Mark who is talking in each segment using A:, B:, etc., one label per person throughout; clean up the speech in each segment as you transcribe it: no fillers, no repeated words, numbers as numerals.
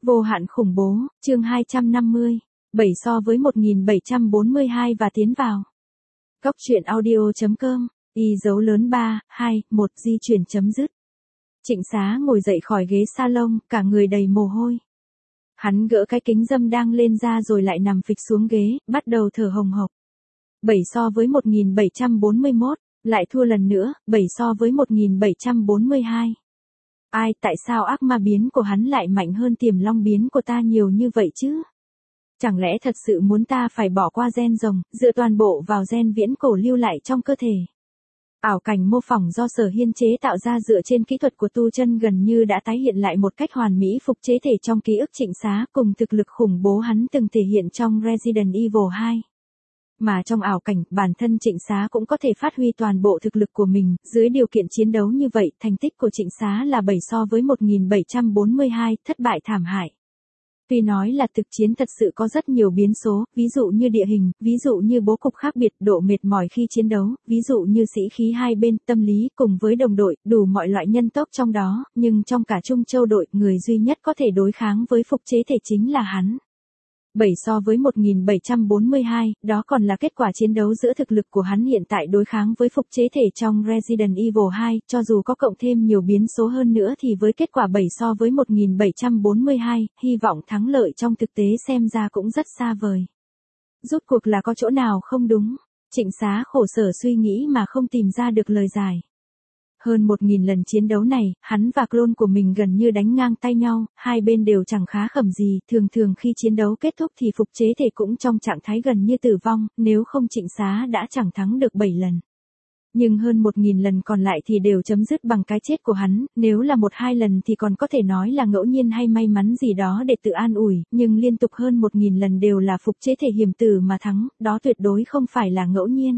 A: Vô hạn khủng bố, chương 250, 7 so với 1742 và tiến vào. Góc truyện audio.com, y dấu lớn 3, 2, 1 di chuyển chấm dứt. Trịnh Xá ngồi dậy khỏi ghế salon, cả người đầy mồ hôi. Hắn gỡ cái kính râm đang lên ra rồi lại nằm phịch xuống ghế, bắt đầu thở hồng hộc. 7 so với 1741, lại thua lần nữa, 7 so với 1742. Ai, tại sao ác ma biến của hắn lại mạnh hơn Tiềm Long biến của ta nhiều như vậy chứ? Chẳng lẽ thật sự muốn ta phải bỏ qua gen rồng, dựa toàn bộ vào gen viễn cổ lưu lại trong cơ thể? Ảo cảnh mô phỏng do Sở Hiên chế tạo ra dựa trên kỹ thuật của tu chân gần như đã tái hiện lại một cách hoàn mỹ phục chế thể trong ký ức Trịnh Xá cùng thực lực khủng bố hắn từng thể hiện trong Resident Evil 2. Mà trong ảo cảnh, bản thân Trịnh Xá cũng có thể phát huy toàn bộ thực lực của mình, dưới điều kiện chiến đấu như vậy, thành tích của Trịnh Xá là 7 so với 1742, thất bại thảm hại. Tuy nói là thực chiến thật sự có rất nhiều biến số, ví dụ như địa hình, ví dụ như bố cục khác biệt, độ mệt mỏi khi chiến đấu, ví dụ như sĩ khí hai bên, tâm lý cùng với đồng đội, đủ mọi loại nhân tố trong đó, nhưng trong cả Trung Châu đội, người duy nhất có thể đối kháng với phục chế thể chính là hắn. 7 so với 1742, đó còn là kết quả chiến đấu giữa thực lực của hắn hiện tại đối kháng với phục chế thể trong Resident Evil 2, cho dù có cộng thêm nhiều biến số hơn nữa thì với kết quả 7 so với 1742, hy vọng thắng lợi trong thực tế xem ra cũng rất xa vời. Rốt cuộc là có chỗ nào không đúng? Trịnh Xá khổ sở suy nghĩ mà không tìm ra được lời giải. Hơn 1000 lần chiến đấu này, hắn và clone của mình gần như đánh ngang tay nhau, hai bên đều chẳng khá khẩm gì, thường khi chiến đấu kết thúc thì phục chế thể cũng trong trạng thái gần như tử vong, nếu không Trịnh Xá đã chẳng thắng được 7 lần. Nhưng hơn 1000 lần còn lại thì đều chấm dứt bằng cái chết của hắn, nếu là 1-2 lần thì còn có thể nói là ngẫu nhiên hay may mắn gì đó để tự an ủi, nhưng liên tục hơn 1000 lần đều là phục chế thể hiểm tử mà thắng, đó tuyệt đối không phải là ngẫu nhiên.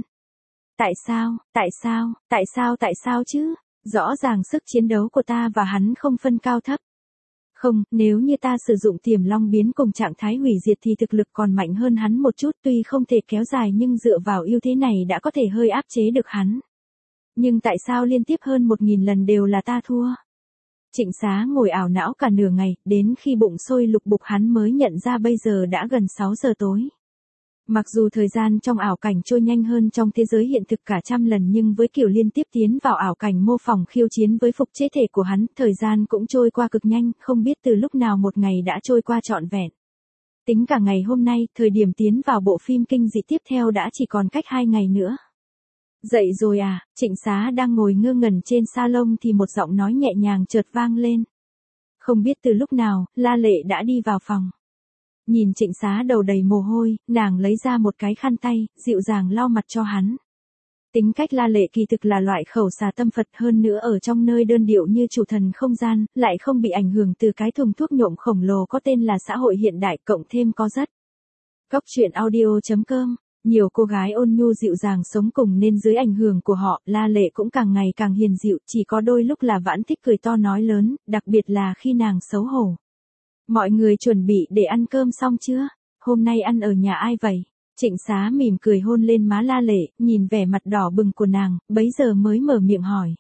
A: Tại sao chứ? Rõ ràng sức chiến đấu của ta và hắn không phân cao thấp. Không, nếu như ta sử dụng Tiềm Long biến cùng trạng thái hủy diệt thì thực lực còn mạnh hơn hắn một chút, tuy không thể kéo dài nhưng dựa vào ưu thế này đã có thể hơi áp chế được hắn. Nhưng tại sao liên tiếp hơn 1000 lần đều là ta thua? Trịnh Xá ngồi ảo não cả nửa ngày, đến khi bụng sôi lục bục hắn mới nhận ra bây giờ đã gần 6 giờ tối. Mặc dù thời gian trong ảo cảnh trôi nhanh hơn trong thế giới hiện thực cả trăm lần nhưng với kiểu liên tiếp tiến vào ảo cảnh mô phỏng khiêu chiến với phục chế thể của hắn, thời gian cũng trôi qua cực nhanh, không biết từ lúc nào một ngày đã trôi qua trọn vẹn. Tính cả ngày hôm nay, thời điểm tiến vào bộ phim kinh dị tiếp theo đã chỉ còn cách 2 ngày nữa. Dậy rồi à? Trịnh Xá đang ngồi ngơ ngẩn trên salon thì một giọng nói nhẹ nhàng chợt vang lên. Không biết từ lúc nào, La Lệ đã đi vào phòng. Nhìn Trịnh Xá đầu đầy mồ hôi, nàng lấy ra một cái khăn tay, dịu dàng lau mặt cho hắn. Tính cách La Lệ kỳ thực là loại khẩu xà tâm Phật, hơn nữa ở trong nơi đơn điệu như chủ thần không gian, lại không bị ảnh hưởng từ cái thùng thuốc nhộm khổng lồ có tên là xã hội hiện đại, cộng thêm có rất. Góc truyện audio.com, nhiều cô gái ôn nhu dịu dàng sống cùng nên dưới ảnh hưởng của họ, La Lệ cũng càng ngày càng hiền dịu, chỉ có đôi lúc là Vãn thích cười to nói lớn, đặc biệt là khi nàng xấu hổ. Mọi người chuẩn bị để ăn cơm xong chưa? Hôm nay ăn ở nhà ai vậy? Trịnh Xá mỉm cười hôn lên má La Lệ, nhìn vẻ mặt đỏ bừng của nàng, bấy giờ mới mở miệng hỏi.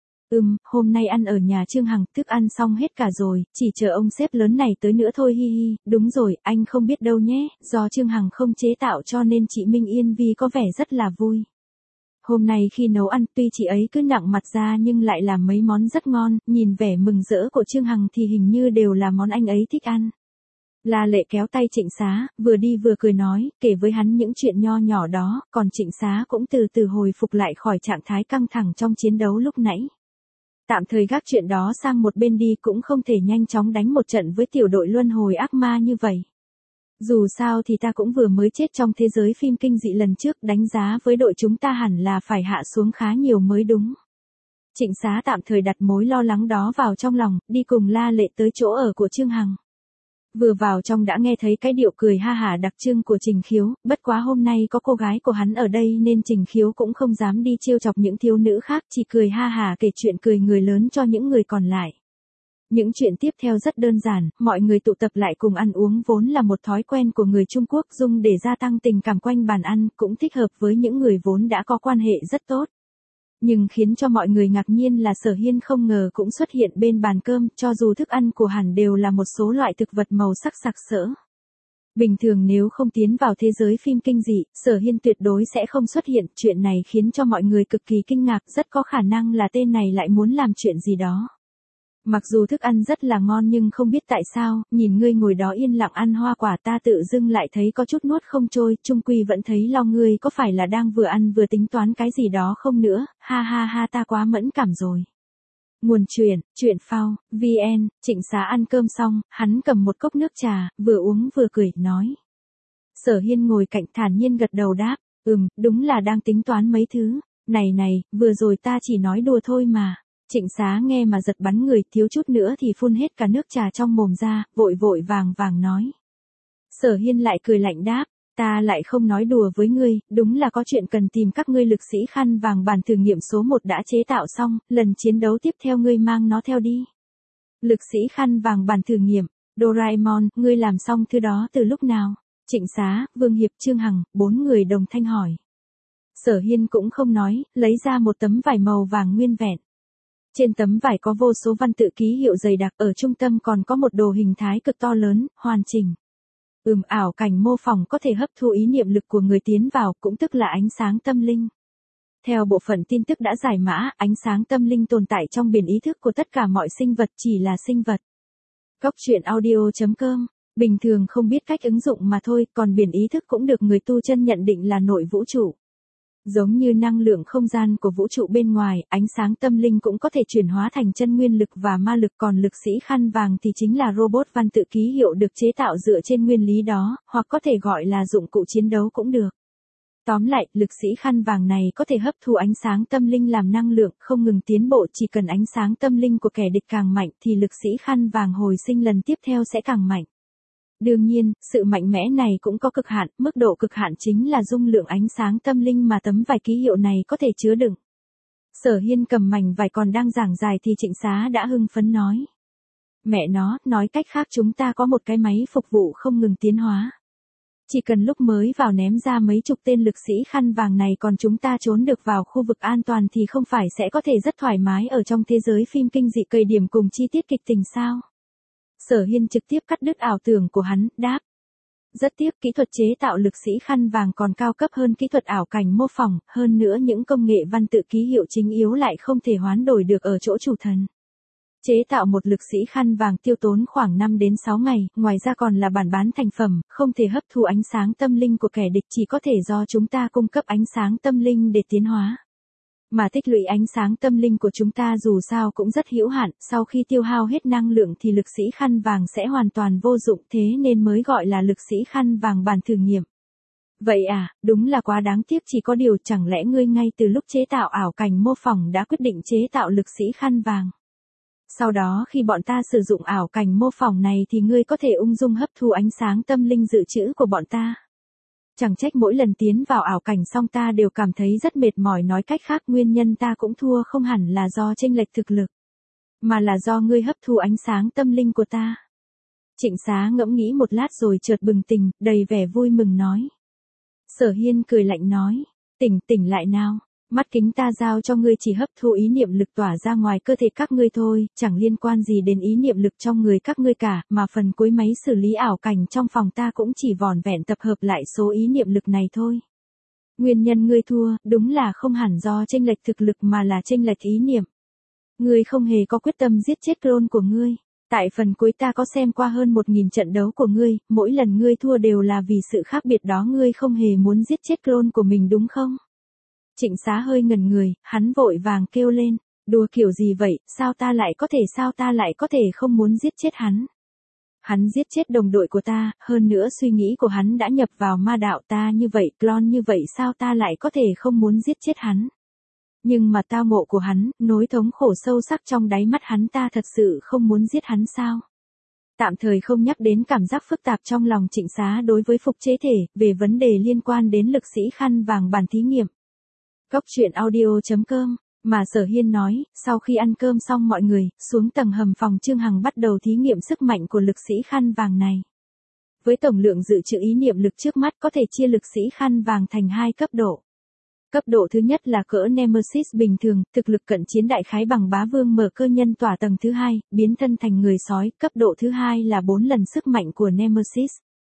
A: Hôm nay ăn ở nhà Trương Hằng, thức ăn xong hết cả rồi, chỉ chờ ông sếp lớn này tới nữa thôi hi hi, đúng rồi, anh không biết đâu nhé, do Trương Hằng không chế tạo cho nên chị Minh Yên Vi có vẻ rất là vui. Hôm nay khi nấu ăn tuy chị ấy cứ nặng mặt ra nhưng lại làm mấy món rất ngon, nhìn vẻ mừng rỡ của Trương Hằng thì hình như đều là món anh ấy thích ăn. La Lệ kéo tay Trịnh Xá, vừa đi vừa cười nói, kể với hắn những chuyện nho nhỏ đó, còn Trịnh Xá cũng từ từ hồi phục lại khỏi trạng thái căng thẳng trong chiến đấu lúc nãy. Tạm thời gác chuyện đó sang một bên đi, cũng không thể nhanh chóng đánh một trận với tiểu đội luân hồi ác ma như vậy. Dù sao thì ta cũng vừa mới chết trong thế giới phim kinh dị lần trước, đánh giá với đội chúng ta hẳn là phải hạ xuống khá nhiều mới đúng. Trịnh Xá tạm thời đặt mối lo lắng đó vào trong lòng, đi cùng La Lệ tới chỗ ở của Trương Hằng. Vừa vào trong đã nghe thấy cái điệu cười ha hả đặc trưng của Trình Khiếu, bất quá hôm nay có cô gái của hắn ở đây nên Trình Khiếu cũng không dám đi trêu chọc những thiếu nữ khác, chỉ cười ha hả kể chuyện cười người lớn cho những người còn lại. Những chuyện tiếp theo rất đơn giản, mọi người tụ tập lại cùng ăn uống vốn là một thói quen của người Trung Quốc dùng để gia tăng tình cảm quanh bàn ăn, cũng thích hợp với những người vốn đã có quan hệ rất tốt. Nhưng khiến cho mọi người ngạc nhiên là Sở Hiên không ngờ cũng xuất hiện bên bàn cơm, cho dù thức ăn của hắn đều là một số loại thực vật màu sắc sặc sỡ. Bình thường nếu không tiến vào thế giới phim kinh dị, Sở Hiên tuyệt đối sẽ không xuất hiện, chuyện này khiến cho mọi người cực kỳ kinh ngạc, rất có khả năng là tên này lại muốn làm chuyện gì đó. Mặc dù thức ăn rất là ngon nhưng không biết tại sao, nhìn ngươi ngồi đó yên lặng ăn hoa quả ta tự dưng lại thấy có chút nuốt không trôi, chung quy vẫn thấy lo ngươi có phải là đang vừa ăn vừa tính toán cái gì đó không nữa, ha ha ha ta quá mẫn cảm rồi. Nguồn chuyện phao, VN, Trịnh Xá ăn cơm xong, hắn cầm một cốc nước trà, vừa uống vừa cười, nói. Sở Hiên ngồi cạnh thản nhiên gật đầu đáp, đúng là đang tính toán mấy thứ, này, vừa rồi ta chỉ nói đùa thôi mà. Trịnh Xá nghe mà giật bắn người, thiếu chút nữa thì phun hết cả nước trà trong mồm ra, vội vàng nói. Sở Hiên lại cười lạnh đáp, ta lại không nói đùa với ngươi, đúng là có chuyện cần tìm các ngươi lực sĩ khăn vàng bản thử nghiệm số 1 đã chế tạo xong, lần chiến đấu tiếp theo ngươi mang nó theo đi. Lực sĩ khăn vàng bản thử nghiệm, Doraemon, ngươi làm xong thứ đó từ lúc nào? Trịnh Xá, Vương Hiệp, Trương Hằng, 4 người đồng thanh hỏi. Sở Hiên cũng không nói, lấy ra một tấm vải màu vàng nguyên vẹn. Trên tấm vải có vô số văn tự ký hiệu dày đặc, ở trung tâm còn có một đồ hình thái cực to lớn, hoàn chỉnh. Ảo cảnh mô phỏng có thể hấp thu ý niệm lực của người tiến vào, cũng tức là ánh sáng tâm linh. Theo bộ phận tin tức đã giải mã, ánh sáng tâm linh tồn tại trong biển ý thức của tất cả mọi sinh vật, chỉ là sinh vật. Cốc.audio.com, bình thường không biết cách ứng dụng mà thôi, còn biển ý thức cũng được người tu chân nhận định là nội vũ trụ. Giống như năng lượng không gian của vũ trụ bên ngoài, ánh sáng tâm linh cũng có thể chuyển hóa thành chân nguyên lực và ma lực, còn lực sĩ khăn vàng thì chính là robot văn tự ký hiệu được chế tạo dựa trên nguyên lý đó, hoặc có thể gọi là dụng cụ chiến đấu cũng được. Tóm lại, lực sĩ khăn vàng này có thể hấp thu ánh sáng tâm linh làm năng lượng, không ngừng tiến bộ, chỉ cần ánh sáng tâm linh của kẻ địch càng mạnh thì lực sĩ khăn vàng hồi sinh lần tiếp theo sẽ càng mạnh. Đương nhiên, sự mạnh mẽ này cũng có cực hạn, mức độ cực hạn chính là dung lượng ánh sáng tâm linh mà tấm vải ký hiệu này có thể chứa đựng. Sở Hiên cầm mảnh vải còn đang giảng giải thì Trịnh Xá đã hưng phấn nói. Mẹ nó, nói cách khác chúng ta có một cái máy phục vụ không ngừng tiến hóa. Chỉ cần lúc mới vào ném ra mấy chục tên lực sĩ khăn vàng này còn chúng ta trốn được vào khu vực an toàn thì không phải sẽ có thể rất thoải mái ở trong thế giới phim kinh dị cày điểm cùng chi tiết kịch tình sao? Sở Hiên trực tiếp cắt đứt ảo tưởng của hắn, đáp. Rất tiếc kỹ thuật chế tạo lực sĩ khăn vàng còn cao cấp hơn kỹ thuật ảo cảnh mô phỏng, hơn nữa những công nghệ văn tự ký hiệu chính yếu lại không thể hoán đổi được ở chỗ chủ thần. Chế tạo một lực sĩ khăn vàng tiêu tốn khoảng 5 đến 6 ngày, ngoài ra còn là bản bán thành phẩm, không thể hấp thu ánh sáng tâm linh của kẻ địch, chỉ có thể do chúng ta cung cấp ánh sáng tâm linh để tiến hóa. Mà tích lũy ánh sáng tâm linh của chúng ta dù sao cũng rất hữu hạn, sau khi tiêu hao hết năng lượng thì lực sĩ khăn vàng sẽ hoàn toàn vô dụng, thế nên mới gọi là lực sĩ khăn vàng bản thử nghiệm. Vậy à, đúng là quá đáng tiếc, chỉ có điều chẳng lẽ ngươi ngay từ lúc chế tạo ảo cảnh mô phỏng đã quyết định chế tạo lực sĩ khăn vàng. Sau đó khi bọn ta sử dụng ảo cảnh mô phỏng này thì ngươi có thể ung dung hấp thu ánh sáng tâm linh dự trữ của bọn ta. Chẳng trách mỗi lần tiến vào ảo cảnh xong ta đều cảm thấy rất mệt mỏi, nói cách khác nguyên nhân ta cũng thua không hẳn là do chênh lệch thực lực, mà là do ngươi hấp thu ánh sáng tâm linh của ta. Trịnh Xá ngẫm nghĩ một lát rồi chợt bừng tỉnh, đầy vẻ vui mừng nói. Sở Hiên cười lạnh nói, tỉnh lại nào, mắt kính ta giao cho ngươi chỉ hấp thu ý niệm lực tỏa ra ngoài cơ thể các ngươi thôi, chẳng liên quan gì đến ý niệm lực trong người các ngươi cả, mà phần cuối máy xử lý ảo cảnh trong phòng ta cũng chỉ vỏn vẹn tập hợp lại số ý niệm lực này thôi. Nguyên nhân ngươi thua, đúng là không hẳn do chênh lệch thực lực mà là chênh lệch ý niệm. Ngươi không hề có quyết tâm giết chết clone của ngươi. Tại phần cuối ta có xem qua hơn 1000 trận đấu của ngươi, mỗi lần ngươi thua đều là vì sự khác biệt đó, ngươi không hề muốn giết chết clone của mình đúng không? Trịnh Xá hơi ngẩn người, hắn vội vàng kêu lên, đùa kiểu gì vậy, sao ta lại có thể không muốn giết chết hắn? Hắn giết chết đồng đội của ta, hơn nữa suy nghĩ của hắn đã nhập vào ma đạo ta như vậy, clone như vậy, sao ta lại có thể không muốn giết chết hắn? Nhưng mà tao ngộ của hắn, nỗi thống khổ sâu sắc trong đáy mắt hắn, ta thật sự không muốn giết hắn sao? Tạm thời không nhắc đến cảm giác phức tạp trong lòng Trịnh Xá đối với phục chế thể, về vấn đề liên quan đến lực sĩ khăn vàng bản thí nghiệm. Cốc.audio.com, mà Sở Hiên nói, sau khi ăn cơm xong mọi người, xuống tầng hầm phòng Trương Hằng bắt đầu thí nghiệm sức mạnh của lực sĩ khăn vàng này. Với tổng lượng dự trữ ý niệm lực trước mắt có thể chia lực sĩ khăn vàng thành 2 cấp độ. Cấp độ thứ nhất là cỡ Nemesis bình thường, thực lực cận chiến đại khái bằng bá vương mở cơ nhân tỏa tầng thứ hai, biến thân thành người sói. Cấp độ thứ hai là 4 lần sức mạnh của Nemesis.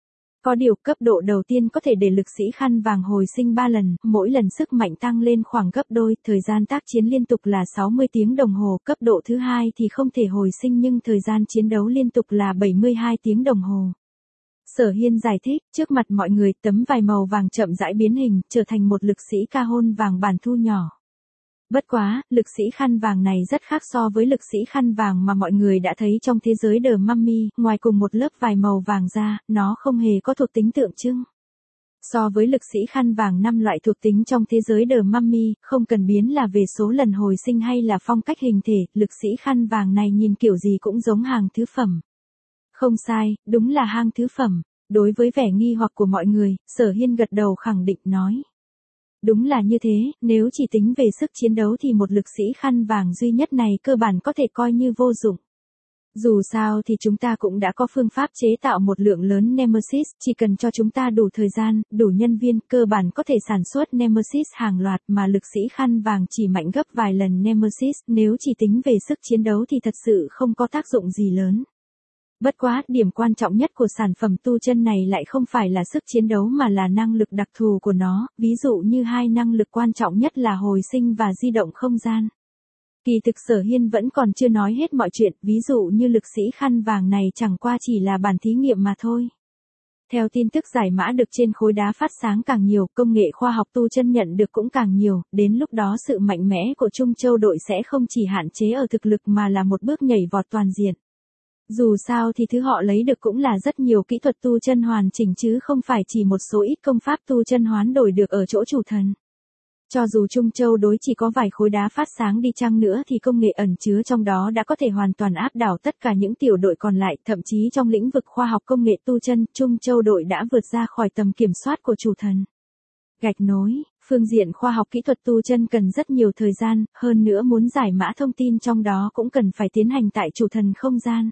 A: Có điều cấp độ đầu tiên có thể để lực sĩ khăn vàng hồi sinh 3 lần, mỗi lần sức mạnh tăng lên khoảng gấp đôi, thời gian tác chiến liên tục là 60 tiếng đồng hồ. Cấp độ thứ hai thì không thể hồi sinh nhưng thời gian chiến đấu liên tục là 72 tiếng đồng hồ. Sở Hiên giải thích, trước mặt mọi người tấm vải màu vàng chậm rãi biến hình, trở thành một lực sĩ ca hôn vàng bản thu nhỏ. Bất quá, lực sĩ khăn vàng này rất khác so với lực sĩ khăn vàng mà mọi người đã thấy trong thế giới The Mummy, ngoài cùng một lớp vải màu vàng ra, nó không hề có thuộc tính tượng trưng. So với lực sĩ khăn vàng 5 loại thuộc tính trong thế giới The Mummy, không cần biến là về số lần hồi sinh hay là phong cách hình thể, lực sĩ khăn vàng này nhìn kiểu gì cũng giống hàng thứ phẩm. Không sai, đúng là hàng thứ phẩm. Đối với vẻ nghi hoặc của mọi người, Sở Hiên gật đầu khẳng định nói. Đúng là như thế, nếu chỉ tính về sức chiến đấu thì một lực sĩ khăn vàng duy nhất này cơ bản có thể coi như vô dụng. Dù sao thì chúng ta cũng đã có phương pháp chế tạo một lượng lớn Nemesis, chỉ cần cho chúng ta đủ thời gian, đủ nhân viên, cơ bản có thể sản xuất Nemesis hàng loạt mà lực sĩ khăn vàng chỉ mạnh gấp vài lần Nemesis, nếu chỉ tính về sức chiến đấu thì thật sự không có tác dụng gì lớn. Bất quá, điểm quan trọng nhất của sản phẩm tu chân này lại không phải là sức chiến đấu mà là năng lực đặc thù của nó, ví dụ như hai năng lực quan trọng nhất là hồi sinh và di động không gian. Kỳ thực Sở Hiên vẫn còn chưa nói hết mọi chuyện, ví dụ như lực sĩ khăn vàng này chẳng qua chỉ là bản thí nghiệm mà thôi. Theo tin tức giải mã được trên khối đá phát sáng càng nhiều, công nghệ khoa học tu chân nhận được cũng càng nhiều, đến lúc đó sự mạnh mẽ của Trung Châu đội sẽ không chỉ hạn chế ở thực lực mà là một bước nhảy vọt toàn diện. Dù sao thì thứ họ lấy được cũng là rất nhiều kỹ thuật tu chân hoàn chỉnh chứ không phải chỉ một số ít công pháp tu chân hoán đổi được ở chỗ chủ thần. Cho dù Trung Châu đối chỉ có vài khối đá phát sáng đi chăng nữa thì công nghệ ẩn chứa trong đó đã có thể hoàn toàn áp đảo tất cả những tiểu đội còn lại, thậm chí trong lĩnh vực khoa học công nghệ tu chân, Trung Châu đội đã vượt ra khỏi tầm kiểm soát của chủ thần. Gạch nối, phương diện khoa học kỹ thuật tu chân cần rất nhiều thời gian, hơn nữa muốn giải mã thông tin trong đó cũng cần phải tiến hành tại chủ thần không gian.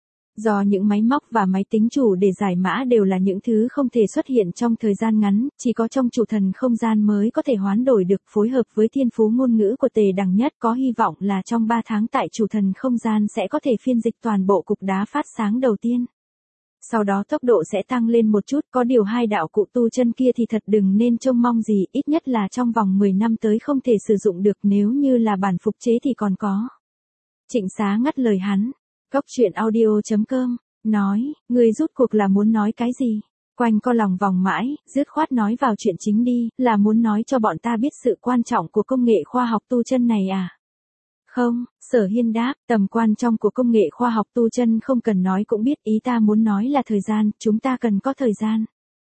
A: Do những máy móc và máy tính chủ để giải mã đều là những thứ không thể xuất hiện trong thời gian ngắn, chỉ có trong chủ thần không gian mới có thể hoán đổi được, phối hợp với thiên phú ngôn ngữ của Tề Đằng Nhất có hy vọng là trong 3 tháng tại chủ thần không gian sẽ có thể phiên dịch toàn bộ cục đá phát sáng đầu tiên. Sau đó tốc độ sẽ tăng lên một chút, có điều hai đạo cụ tu chân kia thì thật đừng nên trông mong gì, ít nhất là trong vòng 10 năm tới không thể sử dụng được, nếu như là bản phục chế thì còn có. Trịnh Xá ngắt lời hắn. Cốc truyện audio.com, nói, người rút cuộc là muốn nói cái gì? Quanh co lòng vòng mãi, dứt khoát nói vào chuyện chính đi, là muốn nói cho bọn ta biết sự quan trọng của công nghệ khoa học tu chân này à? Không, Sở Hiên đáp, tầm quan trọng của công nghệ khoa học tu chân không cần nói cũng biết, ý ta muốn nói là thời gian, chúng ta cần có thời gian.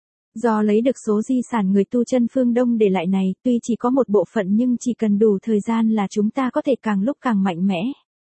A: Do lấy được số di sản người tu chân phương Đông để lại này, tuy chỉ có một bộ phận nhưng chỉ cần đủ thời gian là chúng ta có thể càng lúc càng mạnh mẽ.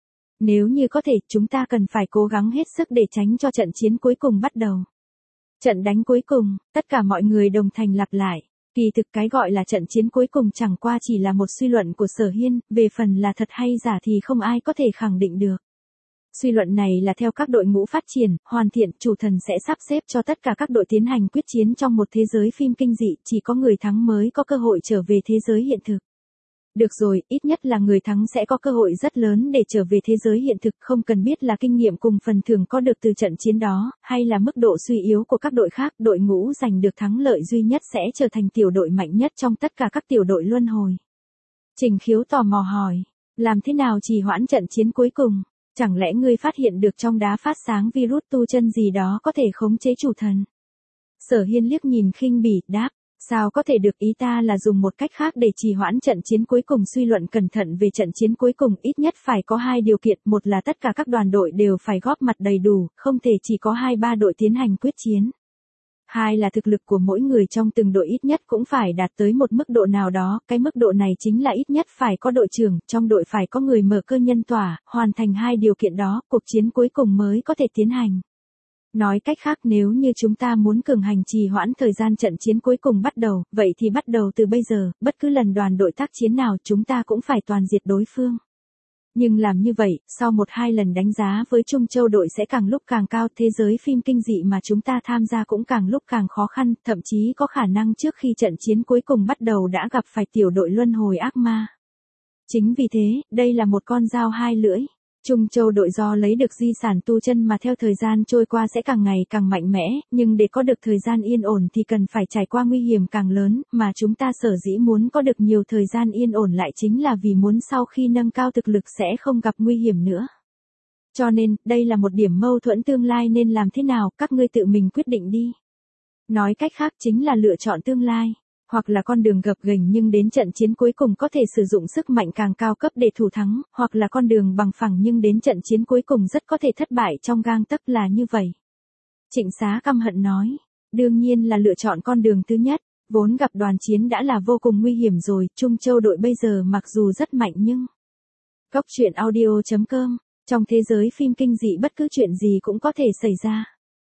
A: Nếu như có thể, chúng ta cần phải cố gắng hết sức để tránh cho trận chiến cuối cùng bắt đầu. Trận đánh cuối cùng, tất cả mọi người đồng thanh lặp lại. Kỳ thực cái gọi là trận chiến cuối cùng chẳng qua chỉ là một suy luận của Sở Hiên, về phần là thật hay giả thì không ai có thể khẳng định được. Suy luận này là theo các đội ngũ phát triển, hoàn thiện, chủ thần sẽ sắp xếp cho tất cả các đội tiến hành quyết chiến trong một thế giới phim kinh dị, chỉ có người thắng mới có cơ hội trở về thế giới hiện thực. Được rồi, ít nhất là người thắng sẽ có cơ hội rất lớn để trở về thế giới hiện thực, không cần biết là kinh nghiệm cùng phần thưởng có được từ trận chiến đó, hay là mức độ suy yếu của các đội khác, đội ngũ giành được thắng lợi duy nhất sẽ trở thành tiểu đội mạnh nhất trong tất cả các tiểu đội luân hồi. Trình Khiếu tò mò hỏi, làm thế nào trì hoãn trận chiến cuối cùng? Chẳng lẽ ngươi phát hiện được trong đá phát sáng virus tu chân gì đó có thể khống chế chủ thần? Sở Hiên liếc nhìn khinh bỉ, đáp. Sao có thể được, ý ta là dùng một cách khác để trì hoãn trận chiến cuối cùng, suy luận cẩn thận về trận chiến cuối cùng, ít nhất phải có 2 điều kiện, một là tất cả các đoàn đội đều phải góp mặt đầy đủ, không thể chỉ có 2-3 đội tiến hành quyết chiến. 2 là thực lực của mỗi người trong từng đội ít nhất cũng phải đạt tới một mức độ nào đó, cái mức độ này chính là ít nhất phải có đội trưởng, trong đội phải có người mở cơ nhân tỏa, hoàn thành 2 điều kiện đó, cuộc chiến cuối cùng mới có thể tiến hành. Nói cách khác, nếu như chúng ta muốn cường hành trì hoãn thời gian trận chiến cuối cùng bắt đầu, vậy thì bắt đầu từ bây giờ, bất cứ lần đoàn đội tác chiến nào chúng ta cũng phải toàn diệt đối phương. Nhưng làm như vậy, sau 1-2 lần đánh giá với Trung Châu đội sẽ càng lúc càng cao, thế giới phim kinh dị mà chúng ta tham gia cũng càng lúc càng khó khăn, thậm chí có khả năng trước khi trận chiến cuối cùng bắt đầu đã gặp phải tiểu đội luân hồi ác ma. Chính vì thế, đây là một con dao hai lưỡi. Trung Châu đội do lấy được di sản tu chân mà theo thời gian trôi qua sẽ càng ngày càng mạnh mẽ, nhưng để có được thời gian yên ổn thì cần phải trải qua nguy hiểm càng lớn, mà chúng ta sở dĩ muốn có được nhiều thời gian yên ổn lại chính là vì muốn sau khi nâng cao thực lực sẽ không gặp nguy hiểm nữa. Cho nên, đây là một điểm mâu thuẫn tương lai nên làm thế nào, các ngươi tự mình quyết định đi. Nói cách khác chính là lựa chọn tương lai. Hoặc là con đường gập ghềnh nhưng đến trận chiến cuối cùng có thể sử dụng sức mạnh càng cao cấp để thủ thắng, hoặc là con đường bằng phẳng nhưng đến trận chiến cuối cùng rất có thể thất bại trong gang tấc là như vậy. Trịnh Xá căm hận nói, đương nhiên là lựa chọn con đường thứ nhất, vốn gặp đoàn chiến đã là vô cùng nguy hiểm rồi, Trung Châu đội bây giờ mặc dù rất mạnh nhưng... Góc truyện audio.com, trong thế giới phim kinh dị bất cứ chuyện gì cũng có thể xảy ra.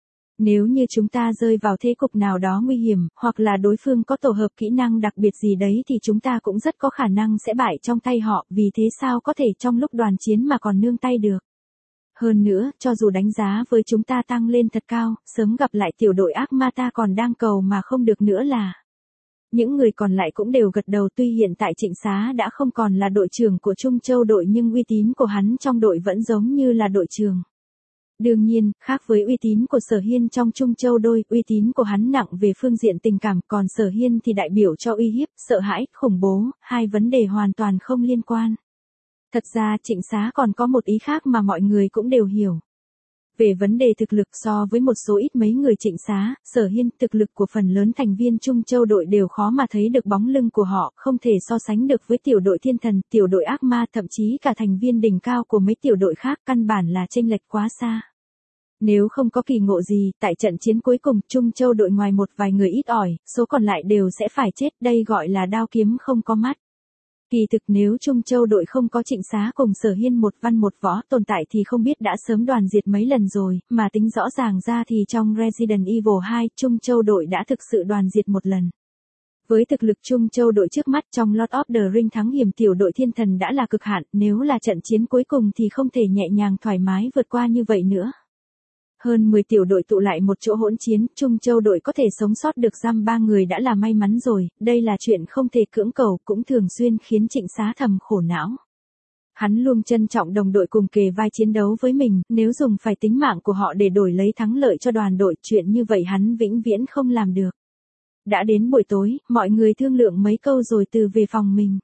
A: Nếu như chúng ta rơi vào thế cục nào đó nguy hiểm, hoặc là đối phương có tổ hợp kỹ năng đặc biệt gì đấy thì chúng ta cũng rất có khả năng sẽ bại trong tay họ, vì thế sao có thể trong lúc đoàn chiến mà còn nương tay được. Hơn nữa, cho dù đánh giá với chúng ta tăng lên thật cao, sớm gặp lại tiểu đội ác ma ta còn đang cầu mà không được nữa là. Những người còn lại cũng đều gật đầu, tuy hiện tại Trịnh Xá đã không còn là đội trưởng của Trung Châu đội nhưng uy tín của hắn trong đội vẫn giống như là đội trưởng. Đương nhiên, khác với uy tín của Sở Hiên trong Trung Châu đội, uy tín của hắn nặng về phương diện tình cảm, còn Sở Hiên thì đại biểu cho uy hiếp, sợ hãi, khủng bố, hai vấn đề hoàn toàn không liên quan. Thật ra Trịnh Xá còn có một ý khác mà mọi người cũng đều hiểu. Về vấn đề thực lực so với một số ít mấy người Trịnh Xá, Sở Hiên, thực lực của phần lớn thành viên Trung Châu đội đều khó mà thấy được bóng lưng của họ, không thể so sánh được với tiểu đội thiên thần, tiểu đội ác ma, thậm chí cả thành viên đỉnh cao của mấy tiểu đội khác, căn bản là chênh lệch quá xa. Nếu không có kỳ ngộ gì, tại trận chiến cuối cùng, Trung Châu đội ngoài một vài người ít ỏi, số còn lại đều sẽ phải chết, đây gọi là đao kiếm không có mắt. Kỳ thực nếu Trung Châu đội không có Trịnh Xá cùng Sở Hiên một văn một võ tồn tại thì không biết đã sớm đoàn diệt mấy lần rồi, mà tính rõ ràng ra thì trong Resident Evil 2, Trung Châu đội đã thực sự đoàn diệt một lần. Với thực lực Trung Châu đội trước mắt trong Lord of the Ring thắng hiểm tiểu đội thiên thần đã là cực hạn, nếu là trận chiến cuối cùng thì không thể nhẹ nhàng thoải mái vượt qua như vậy nữa. Hơn 10 tiểu đội tụ lại một chỗ hỗn chiến, Trung Châu đội có thể sống sót được giam 3 người đã là may mắn rồi, đây là chuyện không thể cưỡng cầu, cũng thường xuyên khiến Trịnh Xá thầm khổ não. Hắn luôn trân trọng đồng đội cùng kề vai chiến đấu với mình, nếu dùng phải tính mạng của họ để đổi lấy thắng lợi cho đoàn đội, chuyện như vậy hắn vĩnh viễn không làm được. Đã đến buổi tối, mọi người thương lượng mấy câu rồi từ về phòng mình.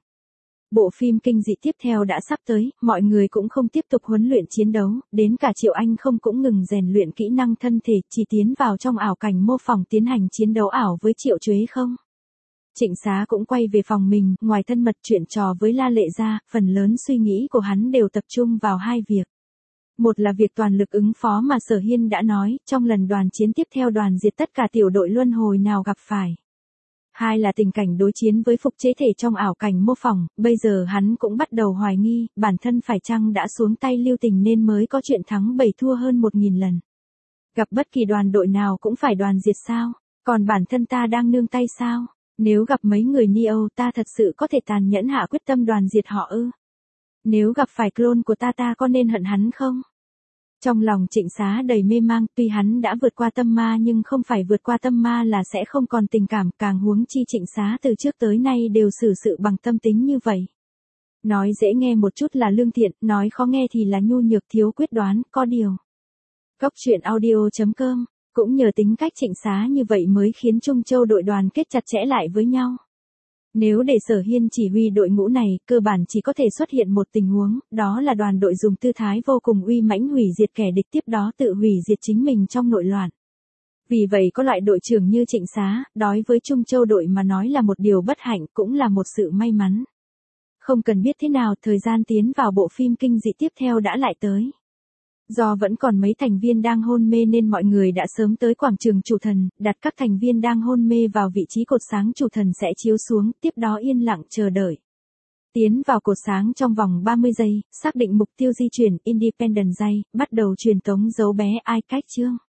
A: Bộ phim kinh dị tiếp theo đã sắp tới, mọi người cũng không tiếp tục huấn luyện chiến đấu, đến cả Triệu Anh không cũng ngừng rèn luyện kỹ năng thân thể, chỉ tiến vào trong ảo cảnh mô phỏng tiến hành chiến đấu ảo với Triệu Chuế không. Trịnh Xá cũng quay về phòng mình, ngoài thân mật chuyện trò với La Lệ ra, phần lớn suy nghĩ của hắn đều tập trung vào hai việc. Một là việc toàn lực ứng phó mà Sở Hiên đã nói, trong lần đoàn chiến tiếp theo đoàn diệt tất cả tiểu đội luân hồi nào gặp phải. Hai là tình cảnh đối chiến với phục chế thể trong ảo cảnh mô phỏng, bây giờ hắn cũng bắt đầu hoài nghi, bản thân phải chăng đã xuống tay lưu tình nên mới có chuyện thắng 7 thua hơn 1000 lần. Gặp bất kỳ đoàn đội nào cũng phải đoàn diệt sao, còn bản thân ta đang nương tay sao, nếu gặp mấy người Neo ta thật sự có thể tàn nhẫn hạ quyết tâm đoàn diệt họ ư. Nếu gặp phải clone của ta có nên hận hắn không? Trong lòng Trịnh Xá đầy mê mang, tuy hắn đã vượt qua tâm ma nhưng không phải vượt qua tâm ma là sẽ không còn tình cảm, càng huống chi Trịnh Xá từ trước tới nay đều xử sự bằng tâm tính như vậy. Nói dễ nghe một chút là lương thiện, nói khó nghe thì là nhu nhược thiếu quyết đoán, có điều. Góc truyện audio.com, cũng nhờ tính cách Trịnh Xá như vậy mới khiến Trung Châu đội đoàn kết chặt chẽ lại với nhau. Nếu để Sở Hiên chỉ huy đội ngũ này, cơ bản chỉ có thể xuất hiện một tình huống, đó là đoàn đội dùng tư thái vô cùng uy mãnh hủy diệt kẻ địch, tiếp đó tự hủy diệt chính mình trong nội loạn. Vì vậy có loại đội trưởng như Trịnh Xá, đối với Trung Châu đội mà nói là một điều bất hạnh, cũng là một sự may mắn. Không cần biết thế nào, thời gian tiến vào bộ phim kinh dị tiếp theo đã lại tới. Do vẫn còn mấy thành viên đang hôn mê nên mọi người đã sớm tới quảng trường chủ thần, đặt các thành viên đang hôn mê vào vị trí cột sáng chủ thần sẽ chiếu xuống, tiếp đó yên lặng chờ đợi. Tiến vào cột sáng trong vòng 30 giây, xác định mục tiêu di chuyển, Independent Day, bắt đầu truyền tống dấu bé ai cách chương.